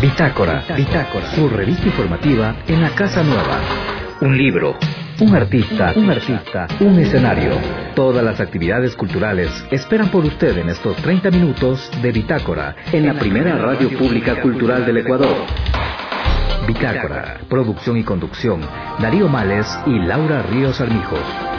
Bitácora, su revista informativa en la Casa Nueva. Un libro, un artista, un escenario. Todas las actividades culturales esperan por usted en estos 30 minutos de Bitácora, en la primera radio pública cultural del Ecuador. Bitácora, producción y conducción, Darío Males y Laura Ríos Armijos.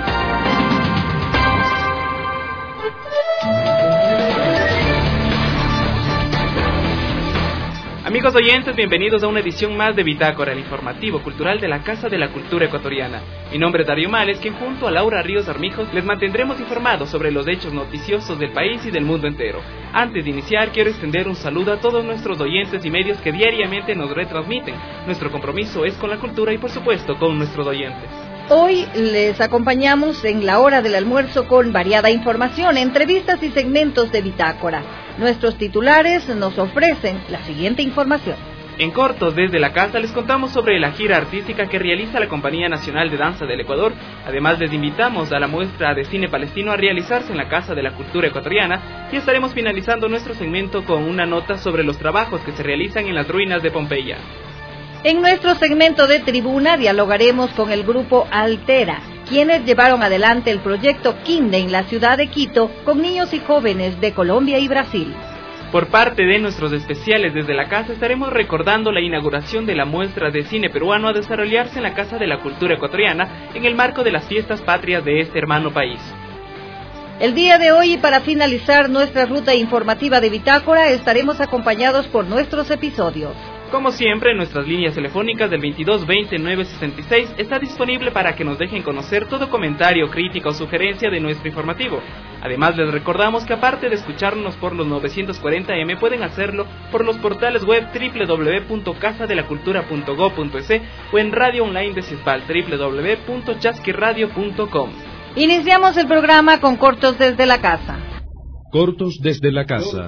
Amigos oyentes, bienvenidos a una edición más de Bitácora, el informativo cultural de la Casa de la Cultura Ecuatoriana. Mi nombre es Darío Males, quien junto a Laura Ríos Armijos les mantendremos informados sobre los hechos noticiosos del país y del mundo entero. Antes de iniciar, quiero extender un saludo a todos nuestros oyentes y medios que diariamente nos retransmiten. Nuestro compromiso es con la cultura y, por supuesto, con nuestros oyentes. Hoy les acompañamos en la hora del almuerzo con variada información, entrevistas y segmentos de Bitácora. Nuestros titulares nos ofrecen la siguiente información. En corto, desde la casa les contamos sobre la gira artística que realiza la Compañía Nacional de Danza del Ecuador. Además, les invitamos a la muestra de cine palestino a realizarse en la Casa de la Cultura Ecuatoriana y estaremos finalizando nuestro segmento con una nota sobre los trabajos que se realizan en las ruinas de Pompeya. En nuestro segmento de tribuna dialogaremos con el grupo Altera, quienes llevaron adelante el proyecto Kinde en la ciudad de Quito con niños y jóvenes de Colombia y Brasil. Por parte de nuestros especiales desde la casa estaremos recordando la inauguración de la muestra de cine peruano a desarrollarse en la Casa de la Cultura Ecuatoriana en el marco de las fiestas patrias de este hermano país. El día de hoy, para finalizar nuestra ruta informativa de Bitácora, estaremos acompañados por nuestros episodios. Como siempre, nuestras líneas telefónicas del 2220-966 está disponible para que nos dejen conocer todo comentario, crítica o sugerencia de nuestro informativo. Además, les recordamos que aparte de escucharnos por los 940M, pueden hacerlo por los portales web www.casadelacultura.go.es o en radio online de Cispal, www.chasquiradio.com. Iniciamos el programa con Cortos desde la Casa. Cortos desde la Casa.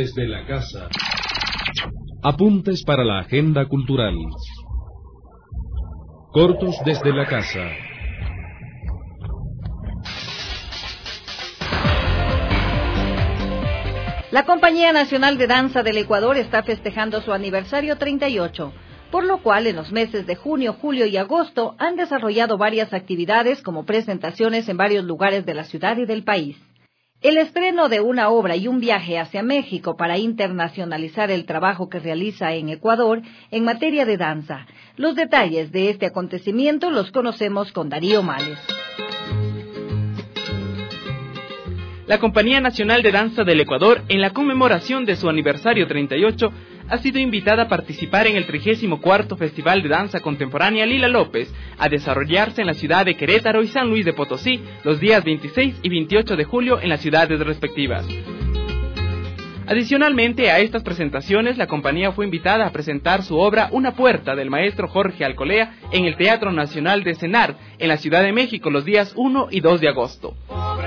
Apuntes para la agenda cultural. Cortos desde la Casa. La Compañía Nacional de Danza del Ecuador está festejando su aniversario 38, por lo cual en los meses de junio, julio y agosto han desarrollado varias actividades como presentaciones en varios lugares de la ciudad y del país. El estreno de una obra y un viaje hacia México para internacionalizar el trabajo que realiza en Ecuador en materia de danza. Los detalles de este acontecimiento los conocemos con Darío Males. La Compañía Nacional de Danza del Ecuador, en la conmemoración de su aniversario 38, ha sido invitada a participar en el 34º Festival de Danza Contemporánea Lila López, a desarrollarse en la ciudad de Querétaro y San Luis de Potosí, los días 26 y 28 de julio en las ciudades respectivas. Adicionalmente a estas presentaciones, la compañía fue invitada a presentar su obra Una Puerta del maestro Jorge Alcolea en el Teatro Nacional de CENAR, en la Ciudad de México, los días 1 y 2 de agosto.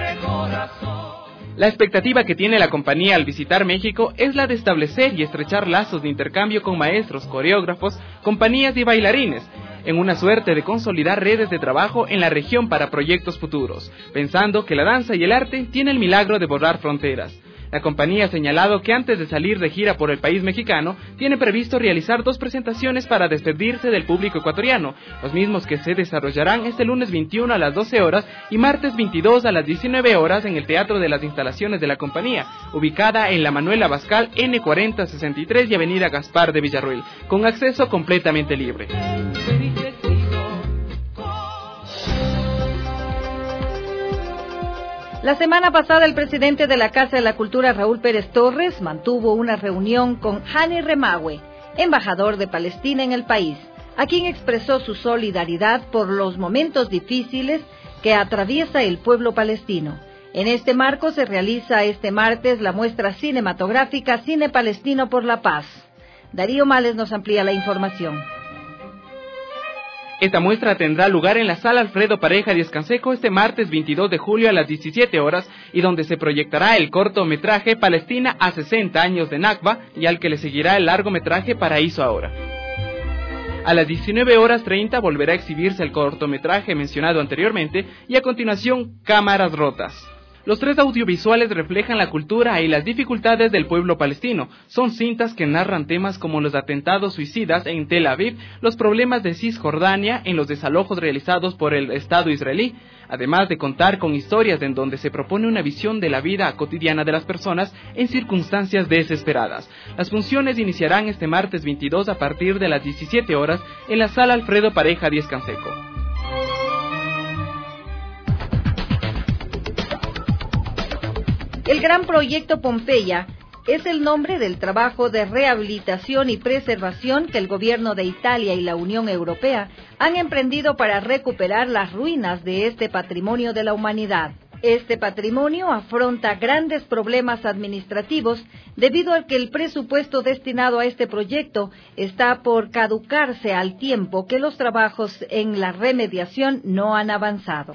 La expectativa que tiene la compañía al visitar México es la de establecer y estrechar lazos de intercambio con maestros, coreógrafos, compañías y bailarines, en una suerte de consolidar redes de trabajo en la región para proyectos futuros, pensando que la danza y el arte tienen el milagro de borrar fronteras. La compañía ha señalado que antes de salir de gira por el país mexicano, tiene previsto realizar 2 presentaciones para despedirse del público ecuatoriano, los mismos que se desarrollarán este lunes 21 a las 12 horas y martes 22 a las 19 horas en el Teatro de las Instalaciones de la compañía, ubicada en la Manuel Abascal N4063 y Avenida Gaspar de Villarroel, con acceso completamente libre. La semana pasada, el presidente de la Casa de la Cultura, Raúl Pérez Torres, mantuvo una reunión con Hani Remawe, embajador de Palestina en el país, a quien expresó su solidaridad por los momentos difíciles que atraviesa el pueblo palestino. En este marco se realiza este martes la muestra cinematográfica Cine Palestino por la Paz. Darío Males nos amplía la información. Esta muestra tendrá lugar en la Sala Alfredo Pareja Díaz Canseco este martes 22 de julio a las 17 horas y donde se proyectará el cortometraje Palestina a 60 años de Nakba y al que le seguirá el largometraje Paraíso Ahora. A las 19:30 volverá a exhibirse el cortometraje mencionado anteriormente y a continuación Cámaras Rotas. Los 3 audiovisuales reflejan la cultura y las dificultades del pueblo palestino. Son cintas que narran temas como los atentados suicidas en Tel Aviv, los problemas de Cisjordania en los desalojos realizados por el Estado israelí, además de contar con historias en donde se propone una visión de la vida cotidiana de las personas en circunstancias desesperadas. Las funciones iniciarán este martes 22 a partir de las 17 horas en la Sala Alfredo Pareja Díez Canseco. El Gran Proyecto Pompeya es el nombre del trabajo de rehabilitación y preservación que el gobierno de Italia y la Unión Europea han emprendido para recuperar las ruinas de este patrimonio de la humanidad. Este patrimonio afronta grandes problemas administrativos debido a que el presupuesto destinado a este proyecto está por caducarse al tiempo que los trabajos en la remediación no han avanzado.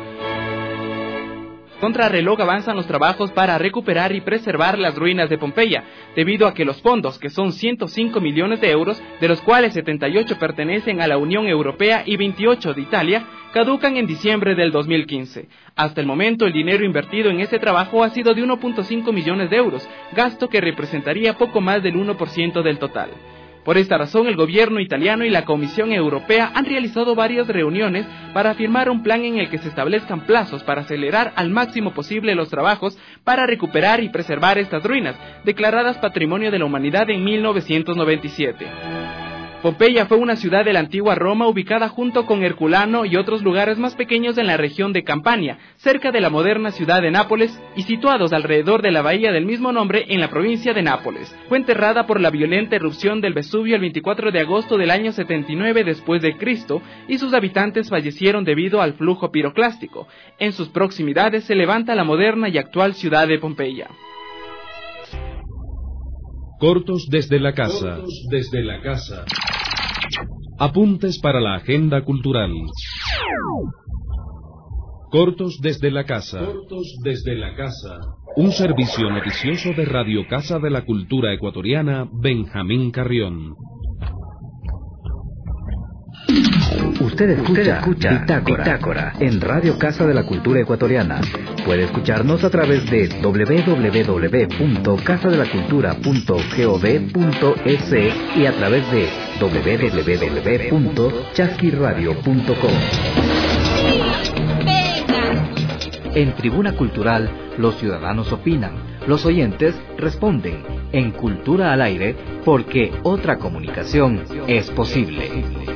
Contrarreloj avanzan los trabajos para recuperar y preservar las ruinas de Pompeya, debido a que los fondos, que son 105 millones de euros, de los cuales 78 pertenecen a la Unión Europea y 28 de Italia, caducan en diciembre del 2015. Hasta el momento, el dinero invertido en este trabajo ha sido de 1.5 millones de euros, gasto que representaría poco más del 1% del total. Por esta razón, el gobierno italiano y la Comisión Europea han realizado varias reuniones para firmar un plan en el que se establezcan plazos para acelerar al máximo posible los trabajos para recuperar y preservar estas ruinas, declaradas Patrimonio de la Humanidad en 1997. Pompeya fue una ciudad de la antigua Roma ubicada junto con Herculano y otros lugares más pequeños en la región de Campania, cerca de la moderna ciudad de Nápoles y situados alrededor de la bahía del mismo nombre en la provincia de Nápoles. Fue enterrada por la violenta erupción del Vesubio el 24 de agosto del año 79 después de Cristo y sus habitantes fallecieron debido al flujo piroclástico. En sus proximidades se levanta la moderna y actual ciudad de Pompeya. Cortos desde la casa. Apuntes para la agenda cultural. Cortos desde la casa. Un servicio noticioso de Radio Casa de la Cultura Ecuatoriana, Benjamín Carrión. Usted escucha Bitácora en Radio Casa de la Cultura Ecuatoriana. Puede escucharnos a través de www.casadelacultura.gov.es y a través de www.chasquiradio.com. En Tribuna Cultural, los ciudadanos opinan, los oyentes responden. En Cultura al Aire, porque otra comunicación es posible.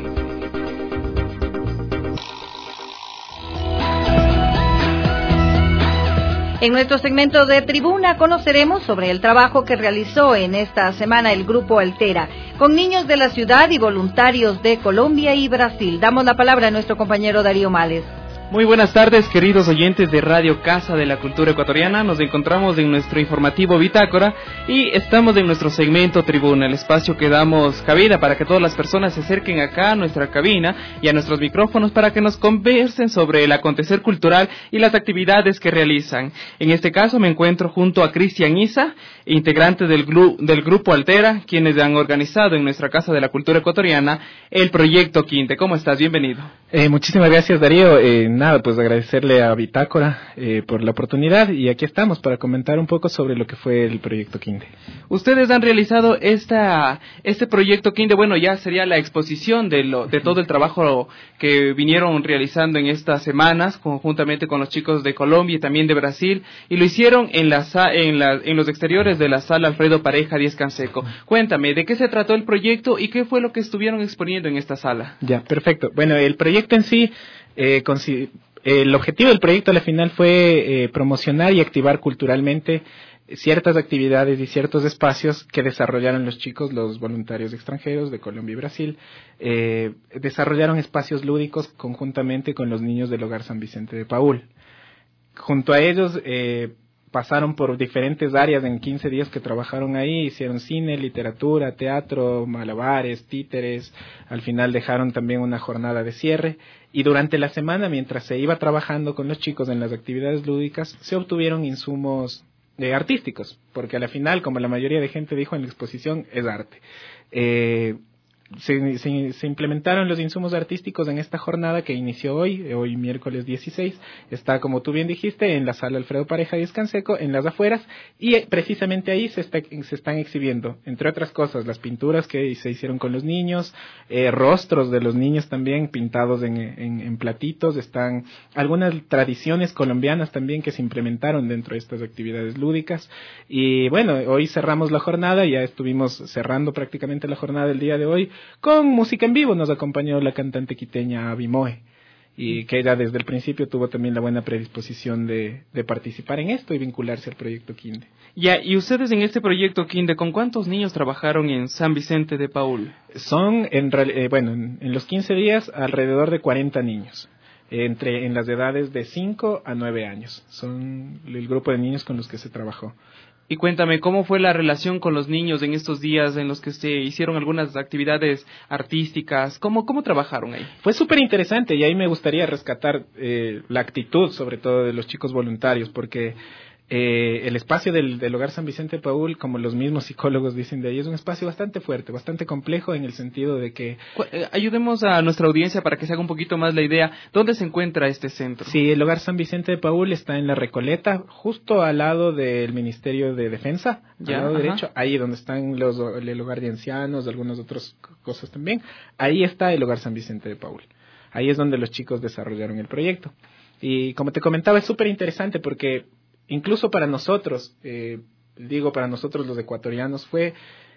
En nuestro segmento de Tribuna conoceremos sobre el trabajo que realizó en esta semana el Grupo Altera, con niños de la ciudad y voluntarios de Colombia y Brasil. Damos la palabra a nuestro compañero Darío Males. Muy buenas tardes, queridos oyentes de Radio Casa de la Cultura Ecuatoriana. Nos encontramos en nuestro informativo Bitácora y estamos en nuestro segmento Tribuna, el espacio que damos cabida para que todas las personas se acerquen acá a nuestra cabina y a nuestros micrófonos para que nos conversen sobre el acontecer cultural y las actividades que realizan. En este caso me encuentro junto a Cristian Isa, integrante del Grupo Altera, quienes han organizado en nuestra Casa de la Cultura Ecuatoriana el Proyecto Quinte. ¿Cómo estás? Bienvenido. Muchísimas gracias, Darío. Pues agradecerle a Bitácora por la oportunidad y aquí estamos para comentar un poco sobre lo que fue el Proyecto Quinte. Ustedes han realizado este Proyecto Quinte, bueno, ya sería la exposición de todo el trabajo que vinieron realizando en estas semanas, conjuntamente con los chicos de Colombia y también de Brasil, y lo hicieron en los exteriores de la Sala Alfredo Pareja Díez Canseco. Cuéntame, ¿de qué se trató el proyecto y qué fue lo que estuvieron exponiendo en esta sala? Ya, perfecto. Bueno, el proyecto en sí, el objetivo del proyecto al final fue promocionar y activar culturalmente ciertas actividades y ciertos espacios que desarrollaron los chicos, los voluntarios extranjeros de Colombia y Brasil. Desarrollaron espacios lúdicos conjuntamente con los niños del Hogar San Vicente de Paúl. Junto a ellos pasaron por diferentes áreas en 15 días que trabajaron ahí, hicieron cine, literatura, teatro, malabares, títeres, al final dejaron también una jornada de cierre y durante la semana, mientras se iba trabajando con los chicos en las actividades lúdicas, se obtuvieron insumos artísticos, porque a la final, como la mayoría de gente dijo en la exposición, es arte. se implementaron los insumos artísticos en esta jornada que inició hoy miércoles 16. Está, como tú bien dijiste, en la sala Alfredo Pareja Díaz Canseco, en las afueras, y precisamente ahí se están exhibiendo, entre otras cosas, las pinturas que se hicieron con los niños, rostros de los niños también pintados en platitos, están algunas tradiciones colombianas también que se implementaron dentro de estas actividades lúdicas. Y bueno, hoy cerramos la jornada, ya estuvimos cerrando prácticamente la jornada del día de hoy con música en vivo. Nos acompañó la cantante quiteña Abimoe, y que ella desde el principio tuvo también la buena predisposición de participar en esto y vincularse al proyecto Quinde. Ya, y ustedes en este proyecto Quinde, ¿con cuántos niños trabajaron en San Vicente de Paúl? Son, en los 15 días, alrededor de 40 niños. En las edades de 5 a 9 años. Son el grupo de niños con los que se trabajó. Y cuéntame, ¿cómo fue la relación con los niños en estos días en los que se hicieron algunas actividades artísticas? ¿Cómo trabajaron ahí? Fue súper interesante, y ahí me gustaría rescatar la actitud, sobre todo de los chicos voluntarios, porque el espacio del Hogar San Vicente de Paúl, como los mismos psicólogos dicen de ahí, es un espacio bastante fuerte, bastante complejo, en el sentido de que... Ayudemos a nuestra audiencia para que se haga un poquito más la idea. ¿Dónde se encuentra este centro? Sí, el Hogar San Vicente de Paúl está en La Recoleta, justo al lado del Ministerio de Defensa, al lado derecho, ahí donde están el Hogar de Ancianos, algunas otras cosas también. Ahí está el Hogar San Vicente de Paúl. Ahí es donde los chicos desarrollaron el proyecto. Y como te comentaba, es súper interesante porque... incluso para nosotros, para nosotros los ecuatorianos, fue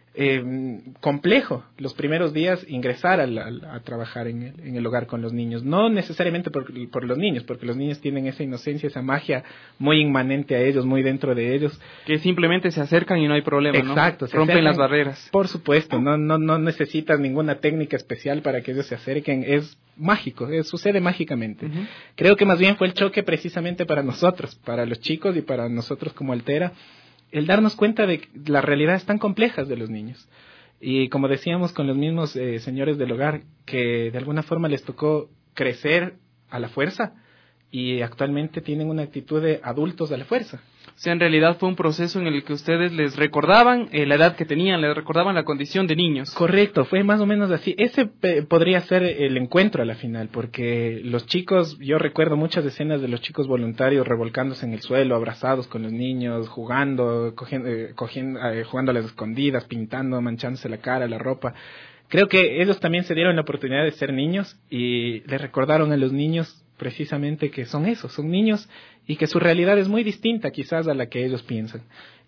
complejo los primeros días ingresar a trabajar en el hogar con los niños. No necesariamente por los niños, porque los niños tienen esa inocencia, esa magia muy inmanente a ellos, muy dentro de ellos. Que simplemente se acercan y no hay problema, exacto, ¿no? Rompen las barreras. Por supuesto, no necesitas ninguna técnica especial para que ellos se acerquen. Es mágico, sucede mágicamente. Uh-huh. Creo que más bien fue el choque precisamente para nosotros, para los chicos y para nosotros como Altera, el darnos cuenta de las realidades tan complejas de los niños. Y como decíamos con los mismos señores del hogar, que de alguna forma les tocó crecer a la fuerza y actualmente tienen una actitud de adultos a la fuerza. O sea, en realidad fue un proceso en el que ustedes les recordaban la edad que tenían, les recordaban la condición de niños. Correcto, fue más o menos así. Ese podría ser el encuentro a la final, porque los chicos, yo recuerdo muchas escenas de los chicos voluntarios revolcándose en el suelo, abrazados con los niños, jugando, jugando a las escondidas, pintando, manchándose la cara, la ropa. Creo que ellos también se dieron la oportunidad de ser niños y les recordaron a los niños precisamente que son eso, son niños y que su realidad es muy distinta quizás a la que ellos piensan.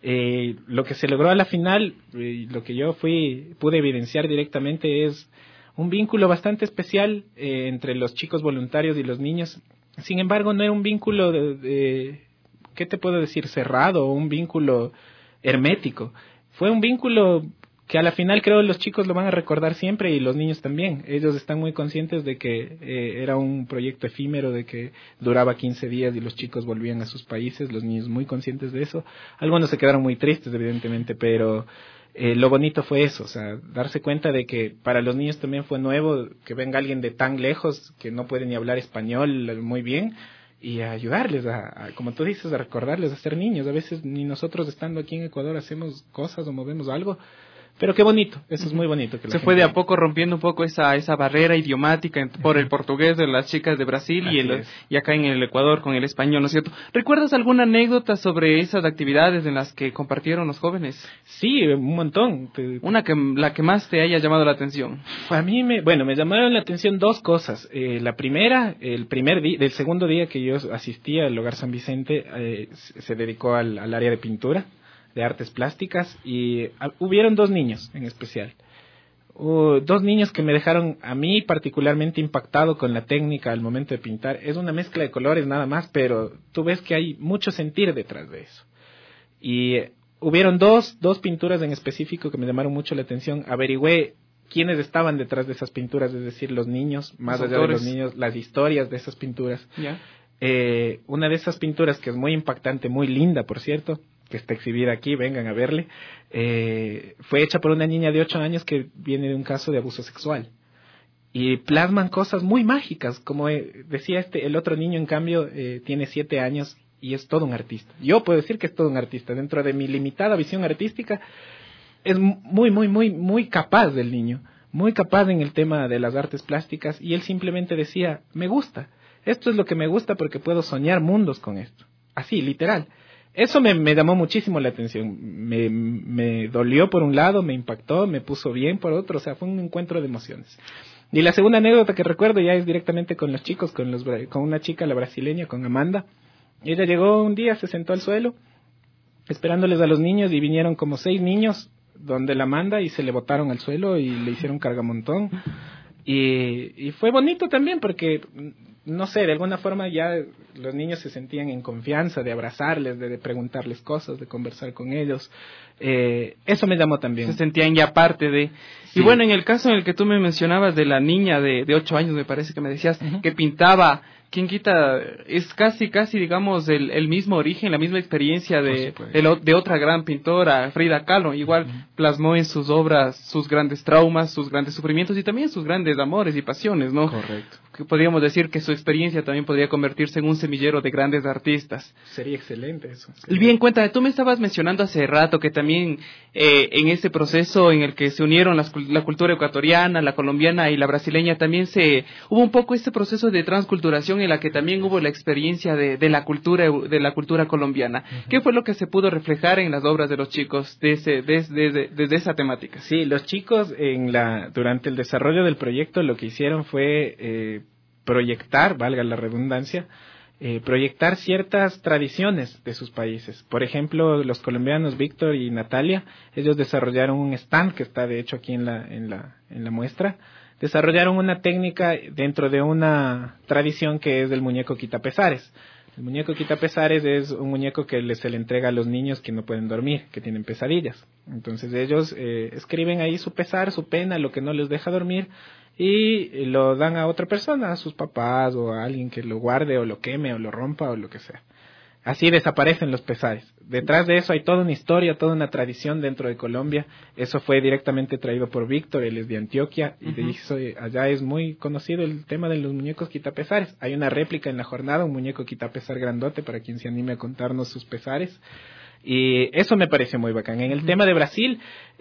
Lo que se logró a la final, lo que yo pude evidenciar directamente es un vínculo bastante especial entre los chicos voluntarios y los niños. Sin embargo, no era un vínculo ¿qué te puedo decir? Cerrado, o un vínculo hermético. Fue un vínculo que a la final creo los chicos lo van a recordar siempre y los niños también. Ellos están muy conscientes de que era un proyecto efímero, de que duraba 15 días y los chicos volvían a sus países, los niños muy conscientes de eso. Algunos se quedaron muy tristes, evidentemente, pero lo bonito fue eso, o sea, darse cuenta de que para los niños también fue nuevo que venga alguien de tan lejos que no puede ni hablar español muy bien, y a ayudarles como tú dices, a recordarles a ser niños. A veces ni nosotros estando aquí en Ecuador hacemos cosas o movemos algo. Pero qué bonito, eso es muy bonito. Que se fue de a poco rompiendo un poco esa barrera idiomática por el portugués de las chicas de Brasil y acá en el Ecuador con el español, ¿no es cierto? ¿Recuerdas alguna anécdota sobre esas actividades en las que compartieron los jóvenes? Sí, un montón. La que más te haya llamado la atención. A mí me llamaron la atención dos cosas. La primera, del segundo día que yo asistí al Hogar San Vicente, se dedicó al área de pintura, de artes plásticas, y hubieron dos niños en especial. Dos niños que me dejaron a mí particularmente impactado con la técnica al momento de pintar. Es una mezcla de colores nada más, pero tú ves que hay mucho sentir detrás de eso. Y hubieron dos pinturas en específico que me llamaron mucho la atención. Averigüé quiénes estaban detrás de esas pinturas, es decir, los niños, más allá de los niños, las historias de esas pinturas. Yeah. Una de esas pinturas que es muy impactante, muy linda, por cierto, que está exhibida aquí, vengan a verle, fue hecha por una niña de 8 años que viene de un caso de abuso sexual. Y plasman cosas muy mágicas, como decía el otro niño, en cambio, tiene 7 años y es todo un artista. Yo puedo decir que es todo un artista. Dentro de mi limitada visión artística, es muy, muy, muy, muy capaz del niño. muy capaz en el tema de las artes plásticas, y él simplemente decía, me gusta, esto es lo que me gusta porque puedo soñar mundos con esto, así, literal. Eso me llamó muchísimo la atención, me dolió por un lado, me impactó, me puso bien por otro, o sea, fue un encuentro de emociones. Y la segunda anécdota que recuerdo ya es directamente con los chicos, con una chica, la brasileña, con Amanda. Ella llegó un día, se sentó al suelo, esperándoles a los niños, y vinieron como 6 niños donde la Amanda y se le botaron al suelo y le hicieron cargamontón. Y fue bonito también porque, no sé, de alguna forma ya los niños se sentían en confianza de abrazarles, de preguntarles cosas, de conversar con ellos. Eso me llamó también. Se sentían ya parte de... Sí. Y bueno, en el caso en el que tú me mencionabas de la niña de 8 años, me parece que me decías, que pintaba... ¿Quién quita? Es casi, digamos, el mismo origen, la misma experiencia de otra gran pintora, Frida Kahlo. Igual plasmó en sus obras sus grandes traumas, sus grandes sufrimientos y también sus grandes amores y pasiones, ¿no? Correcto. Que podríamos decir que su experiencia también podría convertirse en un semillero de grandes artistas. Sería excelente eso. Sería. Bien, cuéntame, tú me estabas mencionando hace rato que también en ese proceso en el que se unieron la cultura ecuatoriana, la colombiana y la brasileña, también hubo un poco este proceso de transculturación en la que también hubo la experiencia de la cultura colombiana. Uh-huh. ¿Qué fue lo que se pudo reflejar en las obras de los chicos desde esa temática? Sí, los chicos durante el desarrollo del proyecto lo que hicieron fue proyectar, valga la redundancia, proyectar ciertas tradiciones de sus países. Por ejemplo, los colombianos Víctor y Natalia, ellos desarrollaron un stand que está de hecho aquí en la muestra. Desarrollaron una técnica dentro de una tradición que es el muñeco quitapesares. El muñeco quitapesares es un muñeco que se le entrega a los niños que no pueden dormir, que tienen pesadillas. Entonces ellos escriben ahí su pesar, su pena, lo que no les deja dormir, y lo dan a otra persona, a sus papás o a alguien que lo guarde o lo queme o lo rompa o lo que sea. Así desaparecen los pesares. Detrás de eso hay toda una historia, toda una tradición dentro de Colombia. Eso fue directamente traído por Víctor, él es de Antioquia, y de eso, allá es muy conocido el tema de los muñecos quitapesares. Hay una réplica en la jornada, un muñeco quitapesar grandote para quien se anime a contarnos sus pesares. Y eso me pareció muy bacán. En el tema de Brasil,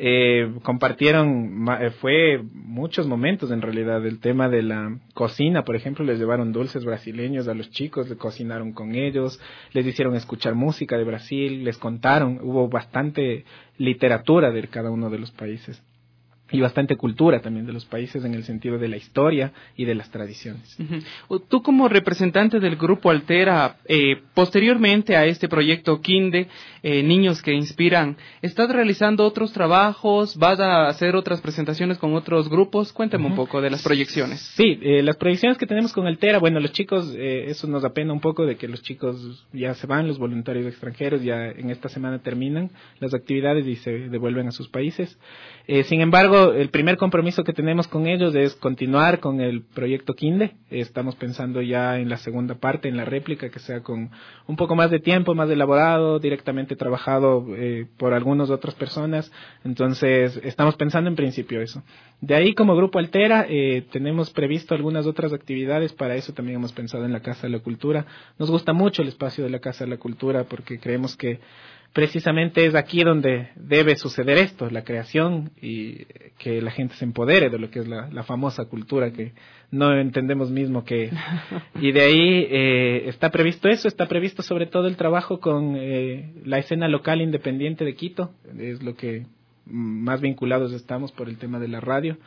compartieron, fue muchos momentos en realidad, el tema de la cocina, por ejemplo, les llevaron dulces brasileños a los chicos, le cocinaron con ellos, les hicieron escuchar música de Brasil, les contaron, hubo bastante literatura de cada uno de los países. Y bastante cultura también de los países en el sentido de la historia y de las tradiciones. Uh-huh. Tú como representante del Grupo Altera, posteriormente a este proyecto Kinde, Niños que Inspiran, ¿estás realizando otros trabajos? ¿Vas a hacer otras presentaciones con otros grupos? Cuéntame un poco de las proyecciones. Sí, las proyecciones que tenemos con Altera, bueno, los chicos, eso nos apena un poco de que los chicos ya se van, los voluntarios extranjeros ya en esta semana terminan las actividades y se devuelven a sus países. Sin embargo, el primer compromiso que tenemos con ellos es continuar con el proyecto Kinde. Estamos pensando ya en la segunda parte, en la réplica, que sea con un poco más de tiempo, más elaborado, directamente trabajado por algunas otras personas. Entonces, estamos pensando en principio eso. De ahí, como Grupo Altera, tenemos previsto algunas otras actividades. Para eso también hemos pensado en la Casa de la Cultura. Nos gusta mucho el espacio de la Casa de la Cultura porque creemos que precisamente es aquí donde debe suceder esto, la creación, y que la gente se empodere de lo que es la famosa cultura que no entendemos mismo que... Y de ahí está previsto eso, está previsto sobre todo el trabajo con la escena local independiente de Quito, es lo que más vinculados estamos por el tema de la radio.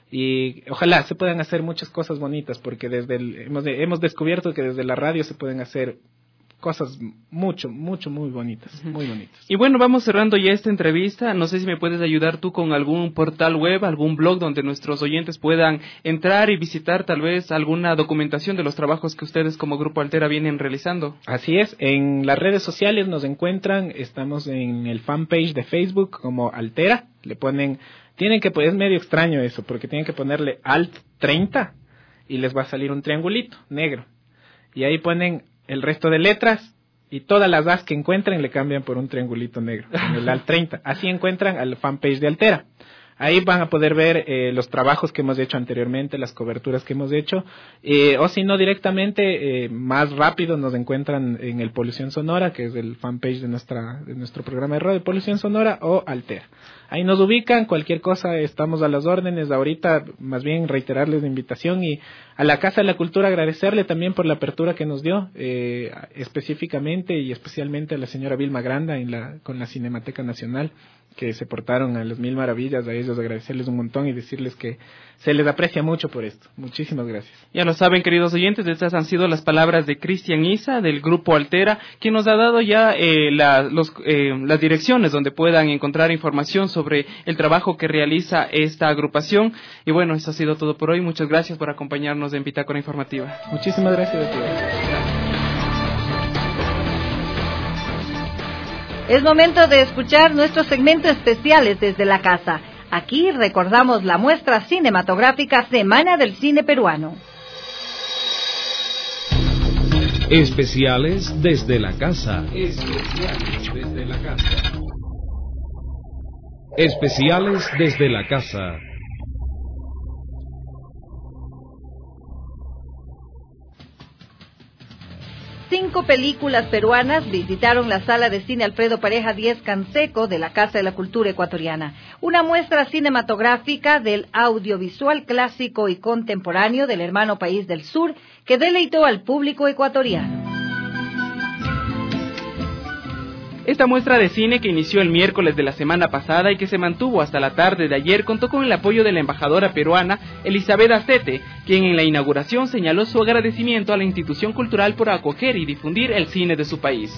Y ojalá se puedan hacer muchas cosas bonitas, porque hemos descubierto que desde la radio se pueden hacer cosas muy bonitas, muy bonitas. Y bueno, vamos cerrando ya esta entrevista. No sé si me puedes ayudar tú con algún portal web, algún blog donde nuestros oyentes puedan entrar y visitar tal vez alguna documentación de los trabajos que ustedes como Grupo Altera vienen realizando. Así es, en las redes sociales nos encuentran, estamos en el fanpage de Facebook como Altera, le ponen, es medio extraño eso, porque tienen que ponerle Alt 30 y les va a salir un triangulito negro. Y ahí ponen el resto de letras y todas las A's que encuentren le cambian por un triangulito negro en el Alt 30. Así encuentran al fanpage de Altera. Ahí van a poder ver los trabajos que hemos hecho anteriormente, las coberturas que hemos hecho, o si no directamente, más rápido nos encuentran en el Polución Sonora, que es el fanpage de nuestro programa de radio, Polución Sonora o Altera. Ahí nos ubican, cualquier cosa estamos a las órdenes. Ahorita más bien reiterarles la invitación y a la Casa de la Cultura agradecerle también por la apertura que nos dio, específicamente y especialmente a la señora Vilma Granda con la Cinemateca Nacional, que se portaron a las mil maravillas. A ellos agradecerles un montón y decirles que se les aprecia mucho por esto. Muchísimas gracias. Ya lo saben, queridos oyentes, estas han sido las palabras de Cristian Isa del Grupo Altera, quien nos ha dado ya las direcciones donde puedan encontrar información sobre el trabajo que realiza esta agrupación. Y bueno, eso ha sido todo por hoy. Muchas gracias por acompañarnos en Bitácora Informativa. Muchísimas gracias a ti. Es momento de escuchar nuestros segmentos especiales desde la casa. Aquí recordamos la muestra cinematográfica Semana del Cine Peruano. Especiales desde la casa. Especiales desde la casa. Especiales desde la casa. Cinco películas peruanas visitaron la sala de cine Alfredo Pareja Díez Canseco de la Casa de la Cultura Ecuatoriana, una muestra cinematográfica del audiovisual clásico y contemporáneo del hermano país del sur que deleitó al público ecuatoriano. Esta muestra de cine, que inició el miércoles de la semana pasada y que se mantuvo hasta la tarde de ayer, contó con el apoyo de la embajadora peruana Elizabeth Astete, quien en la inauguración señaló su agradecimiento a la institución cultural por acoger y difundir el cine de su país.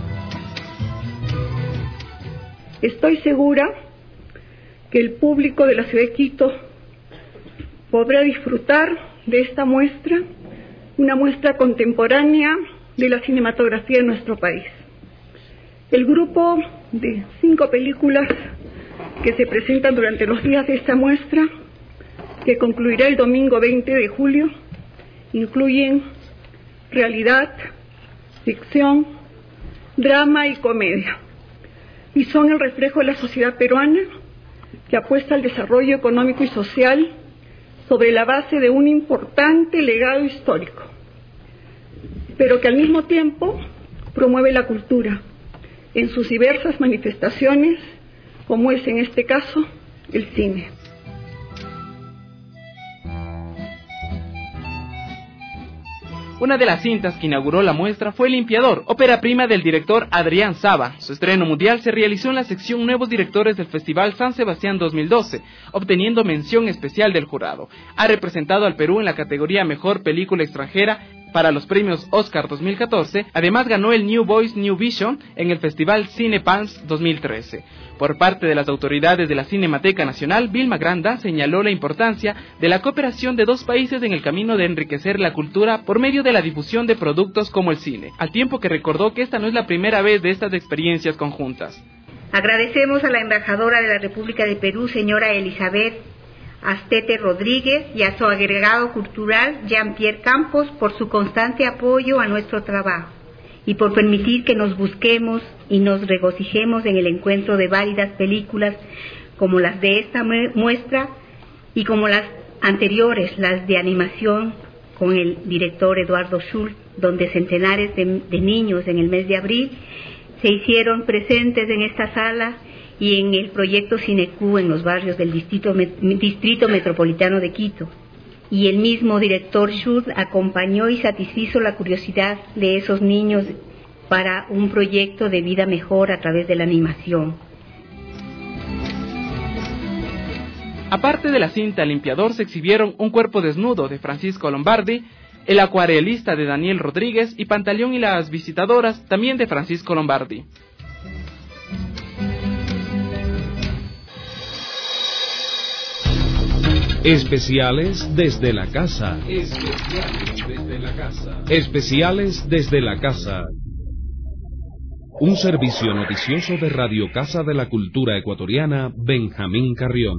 Estoy segura que el público de la ciudad de Quito podrá disfrutar de esta muestra, una muestra contemporánea de la cinematografía de nuestro país. El grupo de 5 películas que se presentan durante los días de esta muestra, que concluirá el domingo 20 de julio, incluyen realidad, ficción, drama y comedia, y son el reflejo de la sociedad peruana que apuesta al desarrollo económico y social sobre la base de un importante legado histórico, pero que al mismo tiempo promueve la cultura en sus diversas manifestaciones, como es en este caso el cine. Una de las cintas que inauguró la muestra fue Limpiador, ópera prima del director Adrián Saba. Su estreno mundial se realizó en la sección Nuevos Directores del Festival San Sebastián 2012, obteniendo mención especial del jurado. Ha representado al Perú en la categoría Mejor Película Extranjera para los premios Oscar 2014, además ganó el New Voice New Vision en el Festival Cine Palms 2013. Por parte de las autoridades de la Cinemateca Nacional, Vilma Granda señaló la importancia de la cooperación de dos países en el camino de enriquecer la cultura por medio de la difusión de productos como el cine, al tiempo que recordó que esta no es la primera vez de estas experiencias conjuntas. Agradecemos a la embajadora de la República de Perú, señora Elizabeth Astete Rodríguez, y a su agregado cultural, Jean-Pierre Campos, por su constante apoyo a nuestro trabajo y por permitir que nos busquemos y nos regocijemos en el encuentro de válidas películas como las de esta muestra y como las anteriores, las de animación con el director Eduardo Schultz, donde centenares de niños en el mes de abril se hicieron presentes en esta sala, y en el proyecto Cinecú en los barrios del Distrito Metropolitano de Quito. Y el mismo director Schultz acompañó y satisfizo la curiosidad de esos niños para un proyecto de vida mejor a través de la animación. Aparte de la cinta Limpiador, se exhibieron Un cuerpo desnudo de Francisco Lombardi, El acuarelista de Daniel Rodríguez y Pantaleón y las visitadoras, también de Francisco Lombardi. Especiales desde la casa. Especiales desde la casa. Especiales desde la casa. Un servicio noticioso de Radio Casa de la Cultura Ecuatoriana, Benjamín Carrión.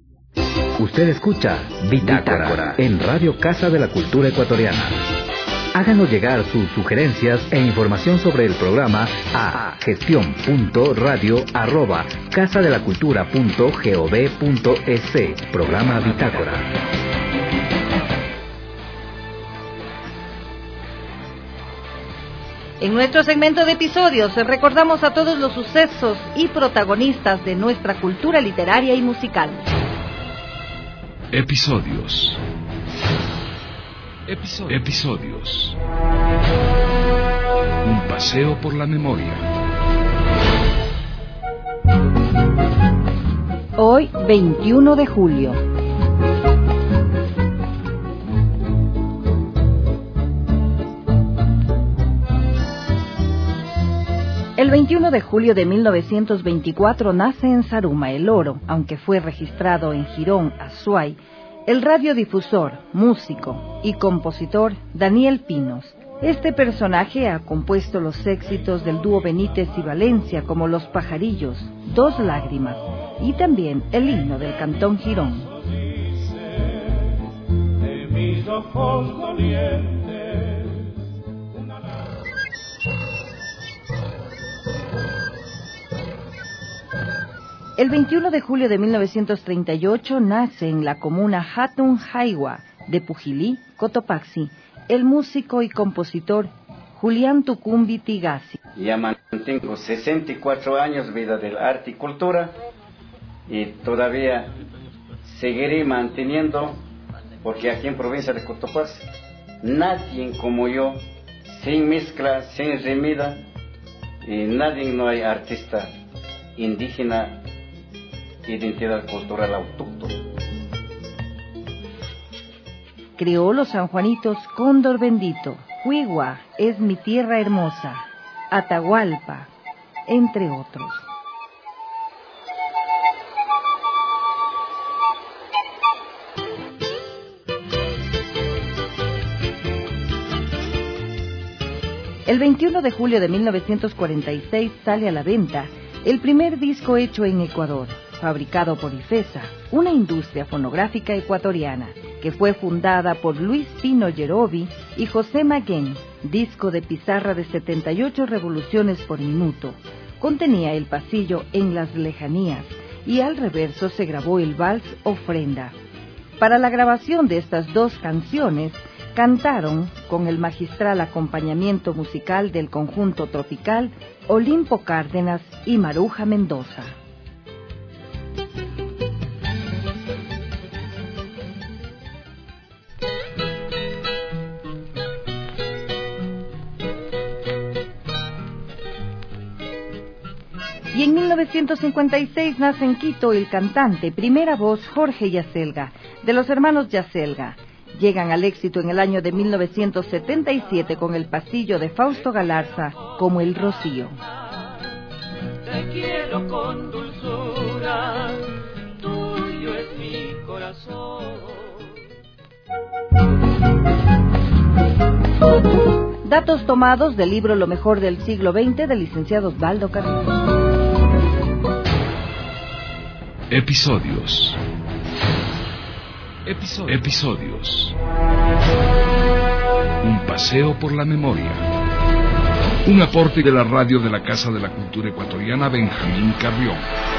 Usted escucha Bitácora en Radio Casa de la Cultura Ecuatoriana. Háganos llegar sus sugerencias e información sobre el programa a gestion.radio@casadelacultura.gov.es. Programa Bitácora. En nuestro segmento de episodios recordamos a todos los sucesos y protagonistas de nuestra cultura literaria y musical. Episodios. Un paseo por la memoria. Hoy, 21 de julio. El 21 de julio de 1924 nace en Zaruma el Oro, aunque fue registrado en Girón, Azuay, el radiodifusor, músico y compositor Daniel Pinos. Este personaje ha compuesto los éxitos del dúo Benítez y Valencia como Los Pajarillos, Dos Lágrimas y también el himno del Cantón Girón. El 21 de julio de 1938 nace en la comuna Hatun Jaiwa de Pujilí, Cotopaxi, el músico y compositor Julián Tucumbi Tigasi. Ya mantengo 64 años vida del arte y cultura y todavía seguiré manteniendo, porque aquí en provincia de Cotopaxi nadie como yo, sin mezcla, sin remida, y nadie no hay artista indígena, identidad cultural autóctona. Criollos sanjuanitos, Cóndor bendito, Huigua es mi tierra hermosa, Atahualpa, entre otros. El 21 de julio de 1946 sale a la venta el primer disco hecho en Ecuador, fabricado por IFESA, una industria fonográfica ecuatoriana, que fue fundada por Luis Pino Yerobi y José Maguén, disco de pizarra de 78 revoluciones por minuto. Contenía el pasillo En las lejanías y al reverso se grabó el vals Ofrenda. Para la grabación de estas dos canciones, cantaron, con el magistral acompañamiento musical del conjunto tropical, Olimpo Cárdenas y Maruja Mendoza. Y en 1956 nace en Quito el cantante, primera voz Jorge Yacelga, de los hermanos Yacelga. Llegan al éxito en el año de 1977 con el pasillo de Fausto Galarza, como El Rocío. Te quiero con dulzura, tuyo es mi corazón. Datos tomados del libro Lo mejor del siglo XX del licenciado Osvaldo Carrillo. Episodios. Un paseo por la memoria. Un aporte de la radio de la Casa de la Cultura Ecuatoriana Benjamín Carrión.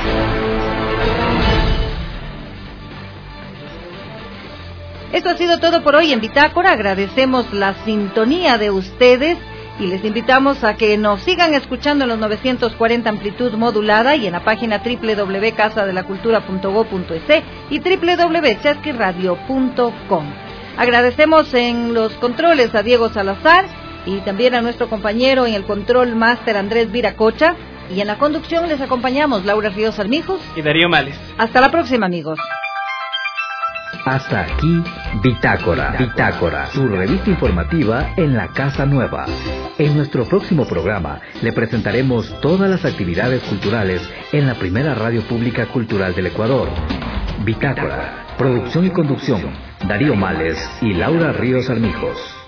Esto ha sido todo por hoy en Bitácora. Agradecemos la sintonía de ustedes y les invitamos a que nos sigan escuchando en los 940 amplitud modulada y en la página www.casadelacultura.go.es y www.chasquiradio.com. Agradecemos en los controles a Diego Salazar y también a nuestro compañero en el control máster Andrés Viracocha, y en la conducción les acompañamos Laura Ríos Armijos y Darío Males. Hasta la próxima, amigos. Hasta aquí Bitácora, su revista informativa en la Casa Nueva. En nuestro próximo programa le presentaremos todas las actividades culturales en la primera radio pública cultural del Ecuador. Bitácora, producción y conducción, Darío Males y Laura Ríos Armijos.